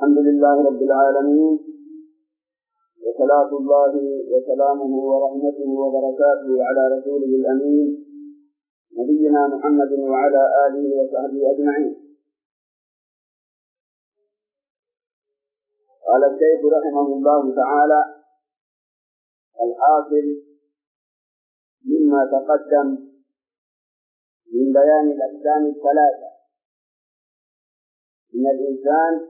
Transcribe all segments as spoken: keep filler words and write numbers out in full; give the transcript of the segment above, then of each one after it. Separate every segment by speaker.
Speaker 1: الحمد لله رب العالمين، وصلاة الله وسلامه ورحمته وبركاته على رسوله الأمين نبينا محمد وعلى آله وصحبه أجمعين. قال الشيخ رحمه الله تعالى: الحاصل مما تقدم من بيان الأقسام الثلاثة من الإنسان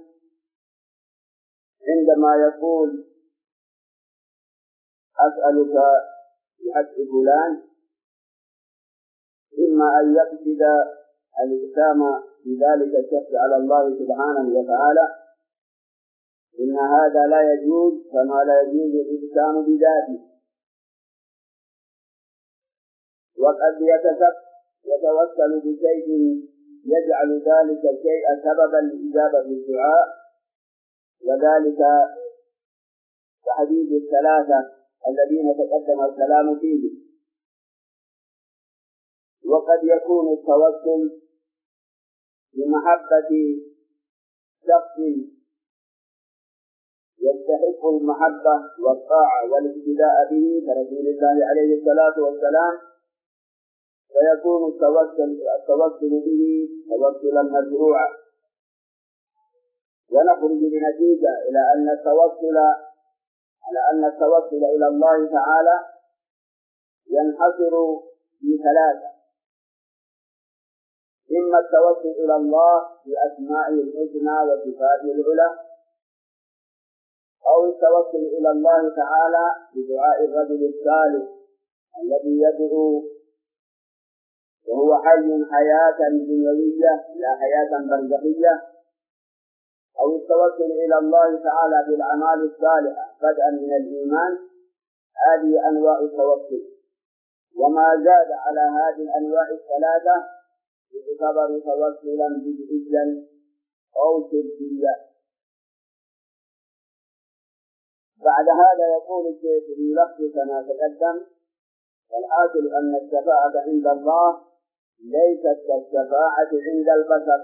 Speaker 1: عندما يقول أسألك بحق فلان، إما أن يقصد الإقسام بذلك الشخص على الله سبحانه وتعالى، إن هذا لا يجوز كما لا يجوز الإقسام بذاته، وقد يتوسل بشيء يجعل ذلك الشيء سببا لإجابة الدعاء، وذلك كحديث الثلاثة الذين تقدم الكلام فيه. وقد يكون التوسل بمحبة شخص يستحق المحبة والطاعة والاقتداء به كرسول الله عليه الصلاة والسلام، فيكون التوسل التوسل به توسلا مشروعا، ونخرج بنتيجة إلى أن التوسل على أن التوسل إلى الله تعالى ينحصر في ثلاثة: إما التوسل إلى الله بأسمائه الحسنى وصفاته العلى، أو التوسل إلى الله تعالى بدعاء الرجل الصالح الذي يدعو وهو حي حياة دنيوية لا حياة برزخية، أو التوسل إلى الله تعالى بالأعمال الصالحة بدءا من الإيمان. هذه أنواع التوسل، وما زاد على هذه الأنواع الثلاثة يعتبر توسلا بدعيا أو شركيا. بعد هذا يقول الشيخ في لفظ كما تقدم: والحاصل أن الشفاعة عند الله ليست كالشفاعة عند البشر،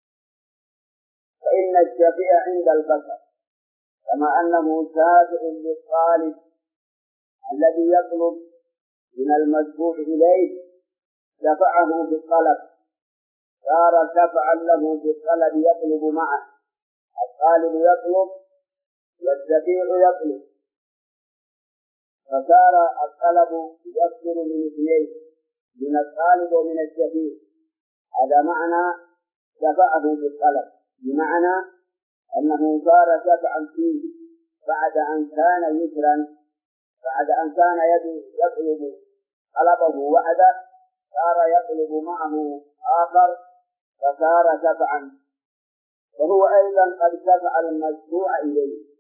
Speaker 1: فإن الشفيع عند البشر كما أنه شافع للطالب الذي يطلب من المشفوع إليه شفعه بالطلب، صار شفعا له بالطلب يطلب معه، الطالب يطلب والشفيع يطلب، فصار الطلب يصدر من اثنين، من الطالب ومن الشفيع. هذا معنى شفعه بالطلب، بمعنى أنه صار شفعا فيه بعد أن كان يسرا، بعد أن كان يطلب طلبه وحده صار يطلب معه آخر فصار شفعا، وهو أيضا قد شفع المشفوع إليه.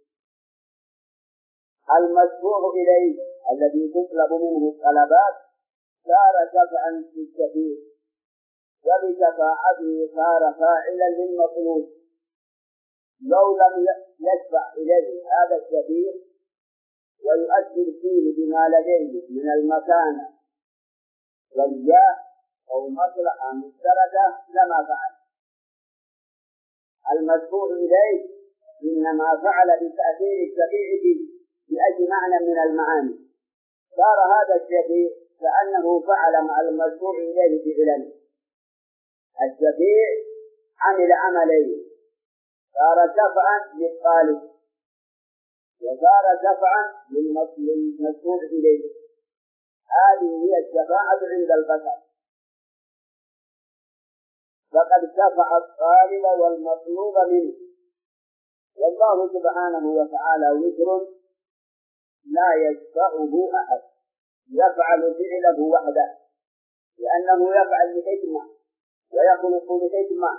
Speaker 1: المشفوع إليه الذي تطلب منه الطلبات صار شفعا في الشفيع، وبشفاعته صار فاعلا للمطلوب. لو لم يشفع إليه هذا الشفيع ويؤثر فيه بما لديه من المكانة والجاه أو مصلحة مشتركة لما فعل. المشفوع إليه إنما فعل بتأثير الشفيع فيه بأي معنى من المعاني، صار هذا الشفيع كأنه فعل مع المشفوع إليه فعلا. الشفيع عمل عملين: صار شفعا للطالب وصار شفعا للمشفوع إليه. هذه هي الشفاعة عند البشر، فقد شفع الطالب والمطلوب منه، والله سبحانه وتعالى وتر لا يشفعه أحد، يفعل فعله وحده، لأنه يفعل لحكمة ويخلق لحكمة،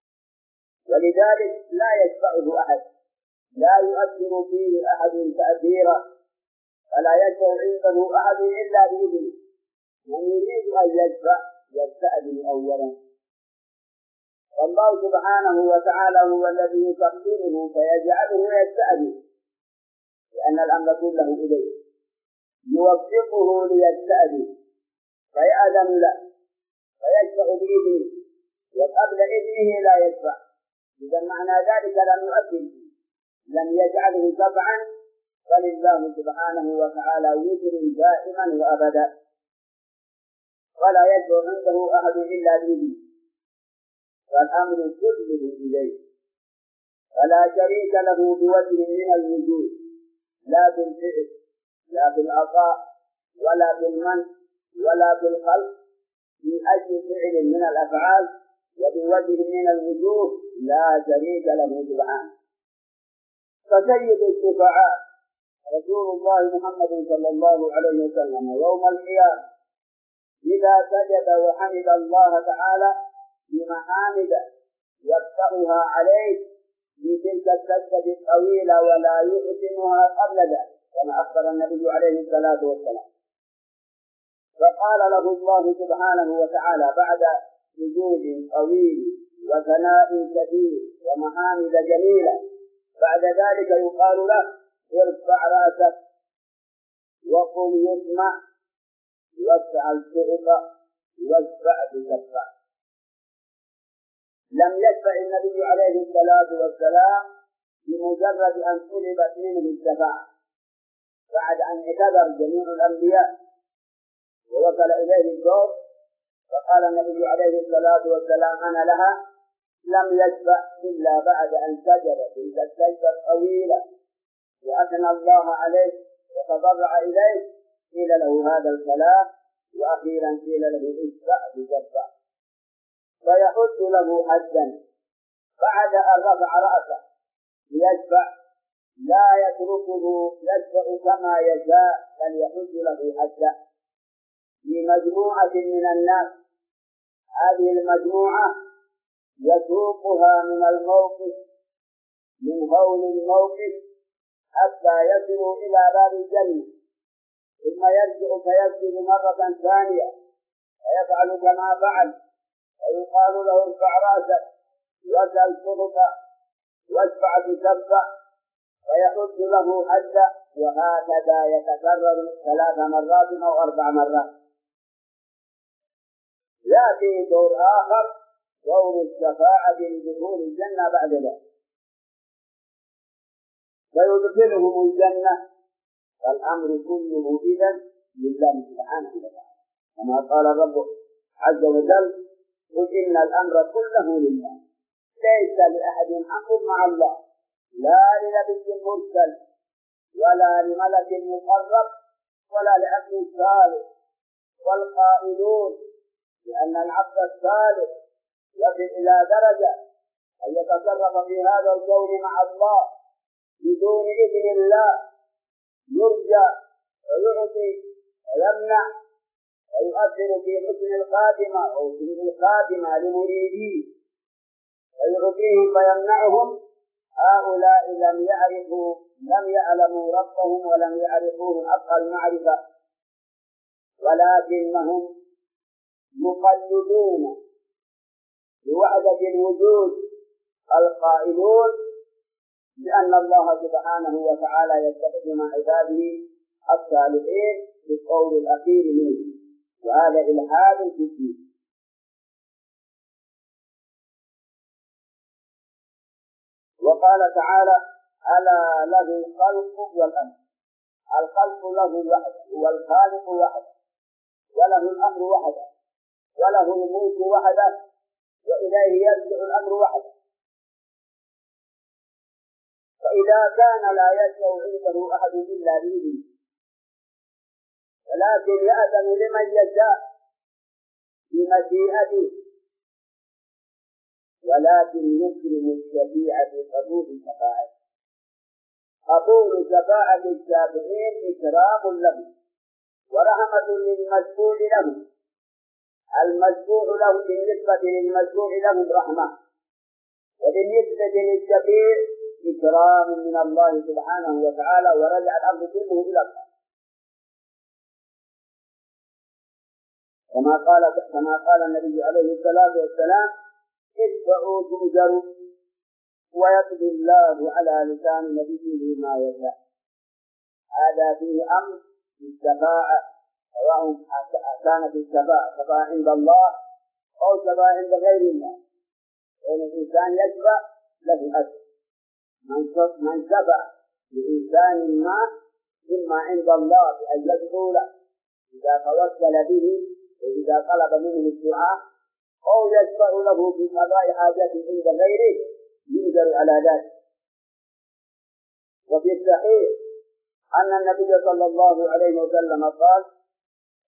Speaker 1: ولذلك لا يشفعه أحد، لا يؤثر فيه أحد تأثيرا، فلا يشفع عنده أحد إلا بإذنه. من يريد أن يشفع يستأذن أولا، والله سبحانه وتعالى هو الذي يسخره فيجعله يستأذن، لأن الأمر كله إليه، يوفقه ليستأذن فيأذن له فيشفع بإذنه، وقبل إذنه لا يشفع. إذا معنى ذلك لم يؤثر فيه، لم يجعله شفعا، فلله سبحانه وتعالى وتر دائما وأبدا، ولا يدعو عنده أحد إلا بإذنه، فالأمر كله إليه، فلا شريك له بوجه من الوجود، لا بالفعل لا بالعطاء ولا بالمنع ولا بالخلق، في أي فعل من الأفعال وبوجه من الوجوه لا شريك له سبحانه. فسيد الشفعاء رسول الله محمد صلى الله عليه وسلم يوم القيامة إذا سجد وحمد الله تعالى بمحامد يفتحها عليه بتلك السجدة الطويلة ولا يختمها قبل ذلك، كما أخبر النبي عليه الصلاة والسلام. فقال له الله سبحانه وتعالى بعد سجود طويل وثناء كثير ومحامد جميلة، بعد ذلك يقال له ارفع رأسك وقل يسمع واسعى السؤق واشفع بشفع. لم يشفع النبي عليه الصلاة والسلام بمجرد أن طلبت منه الشفاعة، بعد أن اعتذر جميع الأنبياء ووصل إليه الدور فقال النبي عليه الصلاة والسلام أنا لها، لم يشفع إلا بعد أن سجد تلك السجدة الطويلة وأثنى الله عليه وتضرع إليه، قيل له هذا الكلام، وأخيرا قيل له اشفع بشفع، فيحد له حدا بعد أن رفع رأسه ليشفع، لا يتركه يشفع كما يشاء، بل يحد له حدا لمجموعة من الناس. هذه المجموعة يسوقها من الموقف من هول الموقف حتى يصلوا إلى باب الجنة، ثم يرجع فيسجد مرة ثانية ويفعل كما فعل، ويقال له ارفع رأسك واسأل صدقا واشفع بشفع، ويحد له حدا، وهكذا يتكرر ثلاث مرات أو أربع مرات. يأتي دور آخر دور الشفاعة بدخول الجنة بعد ذلك، فيدخلهم الجنة، فالأمر كله إذن لله سبحانه وتعالى، كما قال الرب عز وجل قل إن الأمر كله لله، ليس لأحد أمر مع الله، لا لنبي مرسل ولا لملك مقرب ولا لعبد صالح، والقائلون لأن العبد الصالح يصل إلى درجة أن يتصرف في هذا الكون مع الله بدون إذن الله، يرجى ويعطي ويمنع ويؤثر في حسن الخاتمة أو في الخاتمة لمريديه، ويعطيهم فيمنعهم. هؤلاء لم يعرفوا لم يعلموا ربهم ولم يعرفوه حق المعرفة، ولكنهم مقلدون بوحدة الوجود القائلون بأن الله سبحانه وتعالى يتخذ مع عباده الصالحين بالقول الأخير منه، وهذا إلحاد في الدين. وقال تعالى ألا له الخلق والأمر، الخلق له وحده والخالق وحده وله الأمر وحده وله الملك وحده وإليه يرجع الأمر وحده. فإذا كان لا يشفع عنده أحد إلا بإذنه، ولكن يأذن لمن يشاء بمشيئته، ولكن يكرم الشفيع بقبول شفاعته. قبول شفاعة الشافعين إكرام له ورحمة للمشفوع له، المشفوع له بالنسبة للمشفوع له رحمة، وبالنسبة للشفيع إكرام من الله سبحانه وتعالى، ورجع الأمر كله إلى الله، كما قال كما قال النبي عليه الصلاة والسلام اشفعوا تؤجروا ويقضي الله على لسان نبيه ما يشاء. هذا فيه أمر بالشفاعة، سواء كانت الشفاعة شفاعة عند الله أو شفاعة عند غير الله، وإن الإنسان يشفع له أجر. من شفع لإنسان ما إما عند الله بأن يدعو له إذا توسل به وإذا طلب منه الدعاء أو يشفع له في قضاء حاجته عند غيره يؤجر على ذلك. وفي الصحيح أن النبي صلى الله عليه وسلم قال: